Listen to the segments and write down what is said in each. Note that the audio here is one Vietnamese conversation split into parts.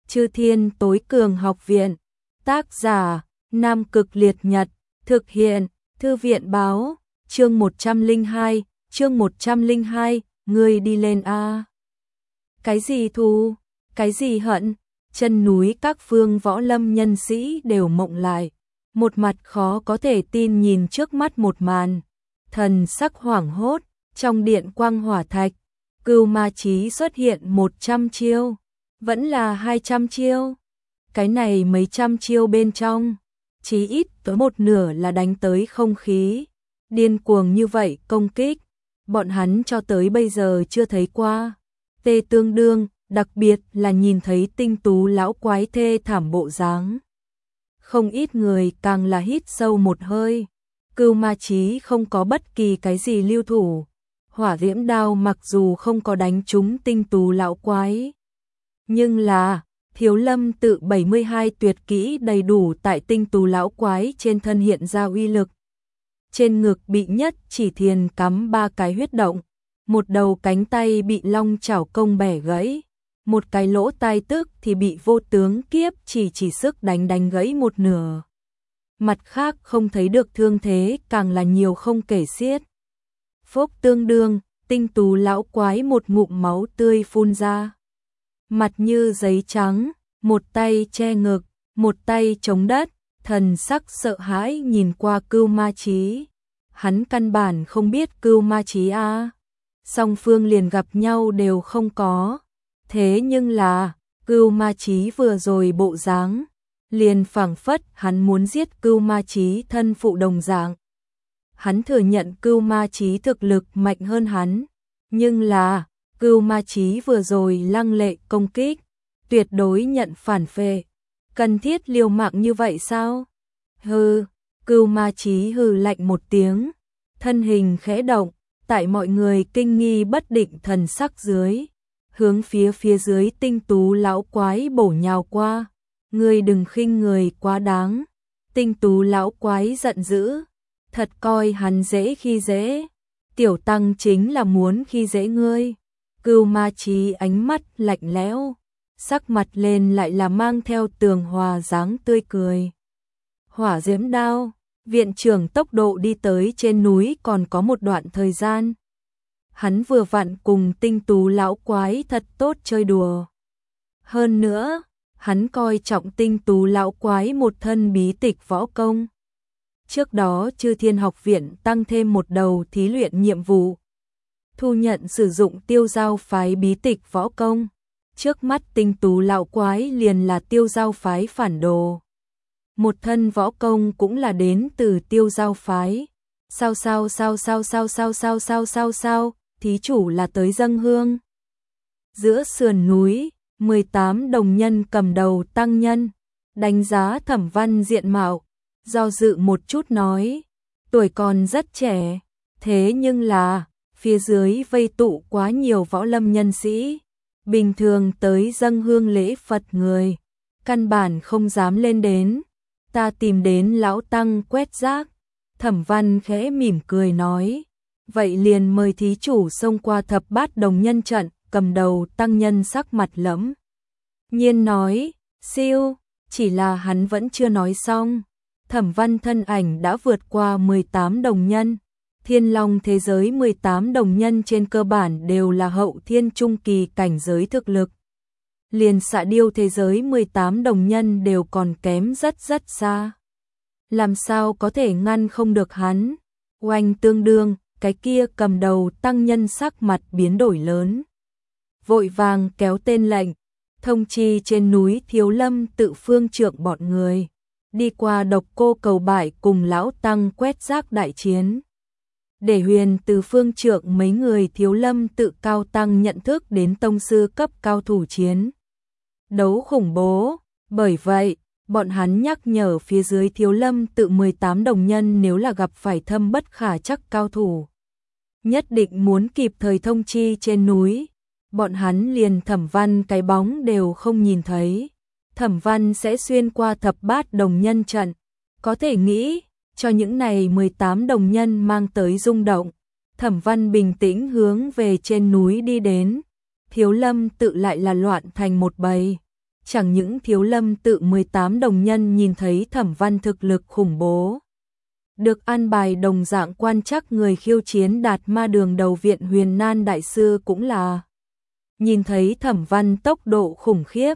Chư Thiên Tối Cường Học Viện. Tác giả: Nam Cực Liệt Nhật. Thực hiện: Thư viện báo. Chương 102, ngươi đi lên a. Cái gì thù, cái gì hận? Chân núi các phương võ lâm nhân sĩ đều mộng lại, một mặt khó có thể tin nhìn trước mắt một màn, thần sắc hoảng hốt. Trong điện quang hỏa thạch, Cưu Ma Chí xuất hiện 100 chiêu, vẫn là 200 chiêu. Cái này mấy trăm chiêu bên trong, chí ít tới một nửa là đánh tới không khí. Điên cuồng như vậy công kích, bọn hắn cho tới bây giờ chưa thấy qua. Tê tương đương, đặc biệt là nhìn thấy Tinh Tú lão quái thê thảm bộ dáng. Không ít người càng là hít sâu một hơi. Cưu Ma Chí không có bất kỳ cái gì lưu thủ. Hỏa diễm đao mặc dù không có đánh trúng Tinh Tú lão quái, nhưng là Thiếu Lâm tự 72 tuyệt kỹ đầy đủ tại Tinh Tú lão quái trên thân hiện ra uy lực. Trên ngực bị Nhất Chỉ Thiền cắm 3 cái huyết động, một đầu cánh tay bị long chảo công bẻ gãy, một cái lỗ tai tức thì bị Vô Tướng Kiếp chỉ sức đánh gãy một nửa. Mặt khác không thấy được thương thế càng là nhiều không kể xiết. Phốc tương đương, Tinh Tú lão quái một ngụm máu tươi phun ra. Mặt như giấy trắng, một tay che ngực, một tay chống đất, thần sắc sợ hãi nhìn qua Cưu Ma Chí. Hắn căn bản không biết Cưu Ma Chí a. Song phương liền gặp nhau đều không có. Thế nhưng là, Cưu Ma Chí vừa rồi bộ dáng, liền phảng phất hắn muốn giết Cưu Ma Chí thân phụ đồng dạng. Hắn thừa nhận Cưu Ma Chí thực lực mạnh hơn hắn, nhưng là Cưu Ma Chí vừa rồi lăng lệ công kích, tuyệt đối nhận phản phệ. Cần thiết liều mạng như vậy sao? Hừ, Cưu Ma Chí hừ lạnh một tiếng, thân hình khẽ động, tại mọi người kinh nghi bất định thần sắc dưới, hướng phía dưới Tinh Tú lão quái bổ nhào qua. Ngươi đừng khinh người quá đáng. Tinh Tú lão quái giận dữ, thật coi hắn dễ khi dễ. Tiểu tăng chính là muốn khi dễ ngươi. Cưu Ma Chí ánh mắt lạnh lẽo, sắc mặt lên lại là mang theo tường hòa dáng tươi cười. Hỏa diễm đao, viện trưởng tốc độ đi tới trên núi còn có một đoạn thời gian. Hắn vừa vặn cùng Tinh Tú lão quái thật tốt chơi đùa. Hơn nữa, hắn coi trọng Tinh Tú lão quái một thân bí tịch võ công. Trước đó Chư Thiên học viện tăng thêm một đầu thí luyện nhiệm vụ, thu nhận sử dụng Tiêu Giao phái bí tịch võ công. Trước mắt Tinh Tú lão quái liền là Tiêu Giao phái phản đồ. Một thân võ công cũng là đến từ Tiêu Giao phái. Sao, thí chủ là tới dâng hương. Giữa sườn núi, 18 đồng nhân cầm đầu tăng nhân, đánh giá Thẩm Văn diện mạo, do dự một chút nói, tuổi còn rất trẻ, thế nhưng là, phía dưới vây tụ quá nhiều võ lâm nhân sĩ, bình thường tới dâng hương lễ Phật người, căn bản không dám lên đến, ta tìm đến lão tăng quét rác. Thẩm Văn khẽ mỉm cười nói, vậy liền mời thí chủ xông qua Thập Bát đồng nhân trận. Cầm đầu tăng nhân sắc mặt lẫm nhiên nói, siêu, chỉ là hắn vẫn chưa nói xong. Thẩm Văn thân ảnh đã vượt qua 18 đồng nhân. Thiên Long thế giới 18 đồng nhân trên cơ bản đều là hậu thiên trung kỳ cảnh giới thực lực. Liền Xạ Điêu thế giới 18 đồng nhân đều còn kém rất xa. Làm sao có thể ngăn không được hắn? Oanh tương đương, cái kia cầm đầu tăng nhân sắc mặt biến đổi lớn. Vội vàng kéo tên lệnh, thông chi trên núi Thiếu Lâm tự phương trượng bọn người, đi qua Độc Cô Cầu Bại cùng lão tăng quét rác đại chiến. Để Huyền từ phương trượng mấy người Thiếu Lâm tự cao tăng nhận thức đến tông sư cấp cao thủ chiến đấu khủng bố. Bởi vậy, bọn hắn nhắc nhở phía dưới Thiếu Lâm tự 18 đồng nhân nếu là gặp phải thâm bất khả trắc cao thủ, nhất định muốn kịp thời thông chi trên núi. Bọn hắn liền Thẩm Văn cái bóng đều không nhìn thấy. Thẩm Văn sẽ xuyên qua Thập Bát đồng nhân trận. Có thể nghĩ, cho những này 18 đồng nhân mang tới rung động. Thẩm Văn bình tĩnh hướng về trên núi đi đến. Thiếu Lâm tự lại là loạn thành một bầy. Chẳng những Thiếu Lâm tự 18 đồng nhân nhìn thấy Thẩm Văn thực lực khủng bố, được an bài đồng dạng quan trắc người khiêu chiến đạt ma đường đầu viện Huyền Nan đại sư cũng là nhìn thấy Thẩm Văn tốc độ khủng khiếp.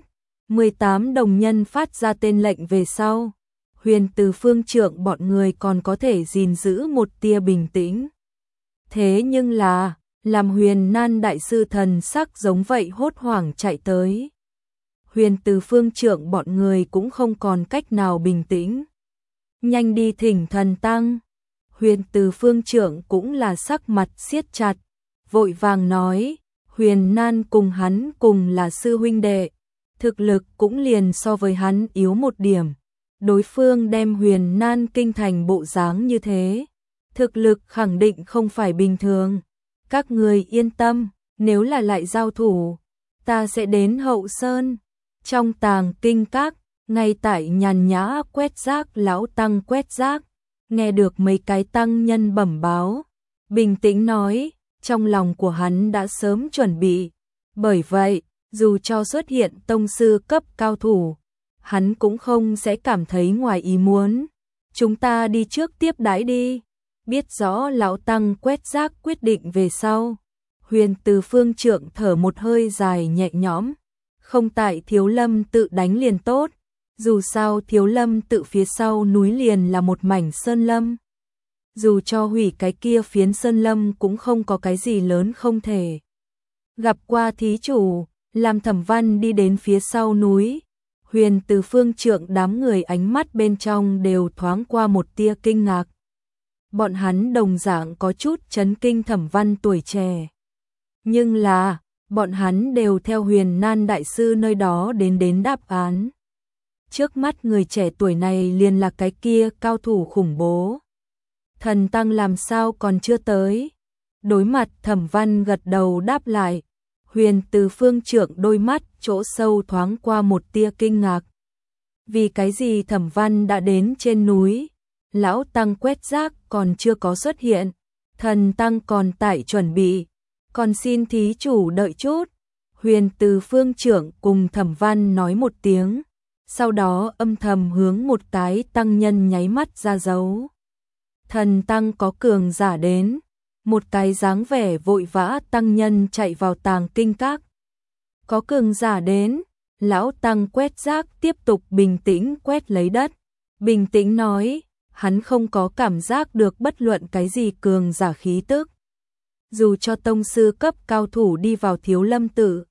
18 đồng nhân phát ra tên lệnh về sau, Huyền Từ Phương Trượng bọn người còn có thể gìn giữ một tia bình tĩnh. Thế nhưng là, làm Huyền Nan đại sư thần sắc giống vậy hốt hoảng chạy tới. Huyền Từ Phương Trượng bọn người cũng không còn cách nào bình tĩnh. Nhanh đi thỉnh thần tăng. Huyền Từ Phương Trượng cũng là sắc mặt siết chặt, vội vàng nói, Huyền Nan cùng hắn cùng là sư huynh đệ, thực lực cũng liền so với hắn yếu một điểm. Đối phương đem Huyền Nan kinh thành bộ dáng như thế, thực lực khẳng định không phải bình thường. Các người yên tâm, nếu là lại giao thủ, ta sẽ đến Hậu Sơn. Trong Tàng Kinh Các, ngay tại nhàn nhã quét rác lão tăng quét rác, nghe được mấy cái tăng nhân bẩm báo, bình tĩnh nói, trong lòng của hắn đã sớm chuẩn bị. Bởi vậy, dù cho xuất hiện tông sư cấp cao thủ, hắn cũng không sẽ cảm thấy ngoài ý muốn. Chúng ta đi trước tiếp đãi đi. Biết rõ lão tăng quét rác quyết định về sau, Huyền Từ Phương Trượng thở một hơi dài nhẹ nhõm. Không tại Thiếu Lâm tự đánh liền tốt, dù sao Thiếu Lâm tự phía sau núi liền là một mảnh sơn lâm. Dù cho hủy cái kia phiến sơn lâm cũng không có cái gì lớn không thể. Gặp qua thí chủ, làm Thẩm Văn đi đến phía sau núi, Huyền Từ Phương Trượng đám người ánh mắt bên trong đều thoáng qua một tia kinh ngạc. Bọn hắn đồng dạng có chút chấn kinh Thẩm Văn tuổi trẻ. Nhưng là, bọn hắn đều theo Huyền Nan đại sư nơi đó đến đáp án. Trước mắt người trẻ tuổi này liền là cái kia cao thủ khủng bố. Thần tăng làm sao còn chưa tới? Đối mặt Thẩm Văn gật đầu đáp lại. Huyền Từ Phương Trượng đôi mắt chỗ sâu thoáng qua một tia kinh ngạc. Vì cái gì Thẩm Văn đã đến trên núi, lão tăng quét rác còn chưa có xuất hiện, thần tăng còn tại chuẩn bị, còn xin thí chủ đợi chút. Huyền Từ Phương Trượng cùng Thẩm Văn nói một tiếng, sau đó âm thầm hướng một cái tăng nhân nháy mắt ra dấu. Thần tăng có cường giả đến. Một cái dáng vẻ vội vã tăng nhân chạy vào Tàng Kinh Các. Có cường giả đến, lão tăng quét rác tiếp tục bình tĩnh quét lấy đất. Bình tĩnh nói, hắn không có cảm giác được bất luận cái gì cường giả khí tức. Dù cho tông sư cấp cao thủ đi vào Thiếu Lâm tự,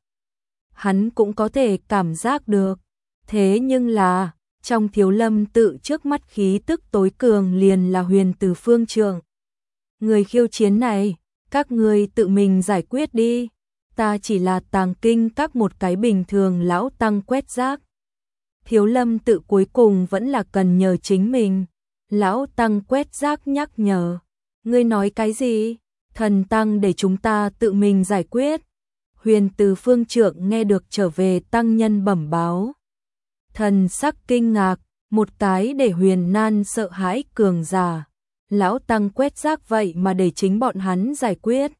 hắn cũng có thể cảm giác được. Thế nhưng là, trong Thiếu Lâm tự trước mắt khí tức tối cường liền là Huyền Từ Phương Trượng. Người khiêu chiến này, các người tự mình giải quyết đi. Ta chỉ là Tàng Kinh Các một cái bình thường lão tăng quét rác. Thiếu Lâm tự cuối cùng vẫn là cần nhờ chính mình. Lão tăng quét rác nhắc nhở. Ngươi nói cái gì? Thần tăng để chúng ta tự mình giải quyết. Huyền Từ Phương Trượng nghe được trở về tăng nhân bẩm báo. Thần sắc kinh ngạc, một cái để Huyền Nan sợ hãi cường giả. Lão tăng quét rác vậy mà để chính bọn hắn giải quyết.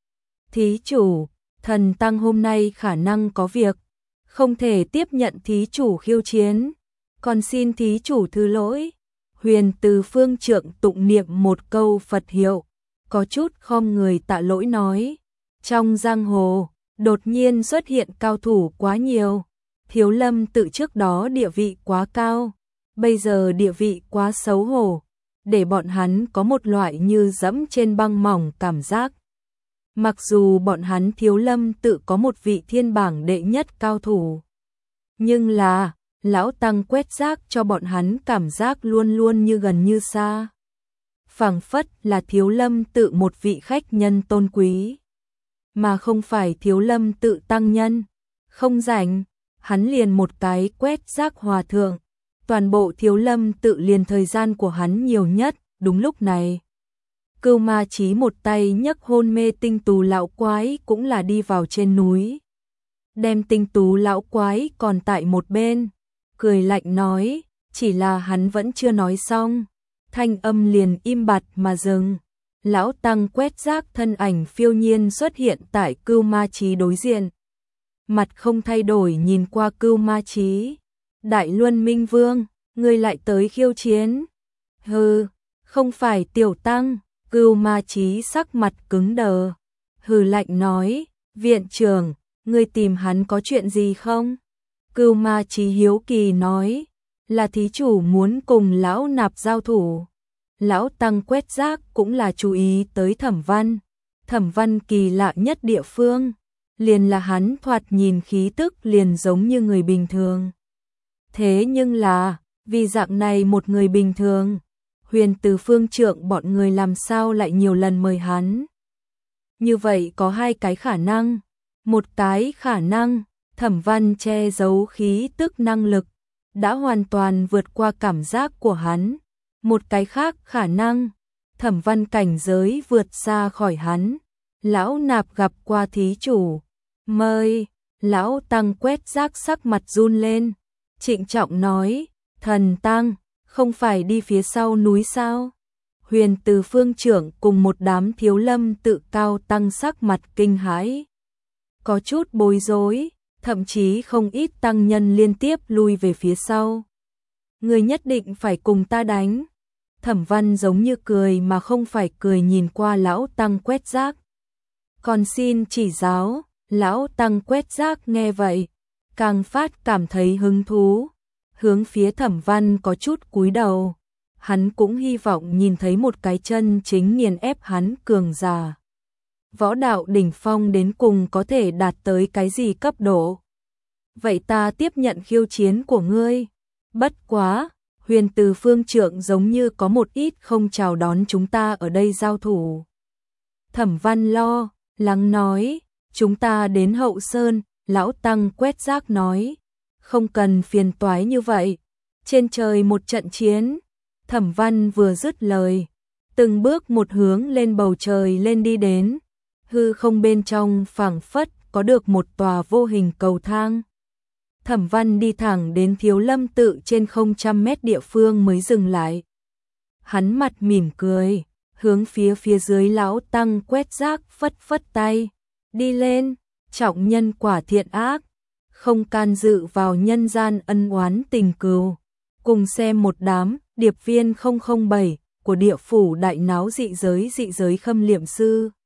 Thí chủ, thần tăng hôm nay khả năng có việc, không thể tiếp nhận thí chủ khiêu chiến, còn xin thí chủ thứ lỗi. Huyền Từ Phương Trượng tụng niệm một câu Phật hiệu, có chút khom người tạ lỗi nói. Trong giang hồ, đột nhiên xuất hiện cao thủ quá nhiều. Thiếu Lâm tự trước đó địa vị quá cao, bây giờ địa vị quá xấu hổ, để bọn hắn có một loại như dẫm trên băng mỏng cảm giác. Mặc dù bọn hắn Thiếu Lâm tự có một vị thiên bảng đệ nhất cao thủ, nhưng là, lão tăng quét rác cho bọn hắn cảm giác luôn luôn như gần như xa. Phảng phất là Thiếu Lâm tự một vị khách nhân tôn quý, mà không phải Thiếu Lâm tự tăng nhân. Không rảnh, hắn liền một cái quét rác hòa thượng. Toàn bộ Thiếu Lâm tự liền thời gian của hắn nhiều nhất. Đúng lúc này, Cưu Ma Chí một tay nhấc hôn mê Tinh Tú lão quái cũng là đi vào trên núi. Đem Tinh Tú lão quái còn tại một bên, cười lạnh nói, chỉ là hắn vẫn chưa nói xong, thanh âm liền im bặt mà dừng. Lão tăng quét rác thân ảnh phiêu nhiên xuất hiện tại Cưu Ma Chí đối diện. mặt không thay đổi nhìn qua Cưu Ma Chí. Đại Luân Minh Vương, ngươi lại tới khiêu chiến? Hừ, không phải tiểu tăng. Cưu Ma Chí sắc mặt cứng đờ, hừ lạnh nói, viện trưởng, ngươi tìm hắn có chuyện gì không? Cưu Ma Chí hiếu kỳ nói, là thí chủ muốn cùng lão nạp giao thủ. Lão tăng quét rác cũng là chú ý tới Thẩm Văn. Thẩm Văn kỳ lạ nhất địa phương, liền là hắn thoạt nhìn khí tức liền giống như người bình thường. Thế nhưng là, vì dạng này một người bình thường, Huyền Từ phương trượng bọn người làm sao lại nhiều lần mời hắn? Như vậy có hai cái khả năng. Một cái khả năng, Thẩm Văn che giấu khí tức năng lực, đã hoàn toàn vượt qua cảm giác của hắn. Một cái khác khả năng, Thẩm Văn cảnh giới vượt xa khỏi hắn. Lão nạp gặp qua thí chủ, mời. Lão tăng quét rác sắc mặt run lên, trịnh trọng nói, thần tăng, không phải đi phía sau núi sao? Huyền Từ phương trưởng cùng một đám thiếu lâm tự cao tăng sắc mặt kinh hãi, có chút bối rối, thậm chí không ít tăng nhân liên tiếp lui về phía sau. Người nhất định phải cùng ta đánh. Thẩm Văn giống như cười mà không phải cười nhìn qua lão tăng quét rác. Còn xin chỉ giáo. Lão tăng quét rác nghe vậy, càng phát cảm thấy hứng thú, hướng phía Thẩm Văn có chút cúi đầu. Hắn cũng hy vọng nhìn thấy một cái chân chính nghiền ép hắn cường giả. Võ đạo đỉnh phong đến cùng có thể đạt tới cái gì cấp độ? Vậy ta tiếp nhận khiêu chiến của ngươi. Bất quá, Huyền Từ phương trượng giống như có một ít không chào đón chúng ta ở đây giao thủ. Thẩm Văn lo lắng nói, chúng ta đến Hậu Sơn. Lão tăng quét rác nói, không cần phiền toái như vậy. Trên trời một trận chiến. Thẩm Văn vừa dứt lời, từng bước một hướng lên bầu trời lên đi đến. Hư không bên trong phảng phất có được một tòa vô hình cầu thang. Thẩm Văn đi thẳng đến Thiếu Lâm tự trên không trăm mét địa phương mới dừng lại. Hắn mặt mỉm cười, hướng phía dưới lão tăng quét rác phất phất tay. Đi lên, trọng nhân quả thiện ác, không can dự vào nhân gian ân oán tình cừu. Cùng xem một đám điệp viên 007 của địa phủ đại náo dị giới khâm liệm sư.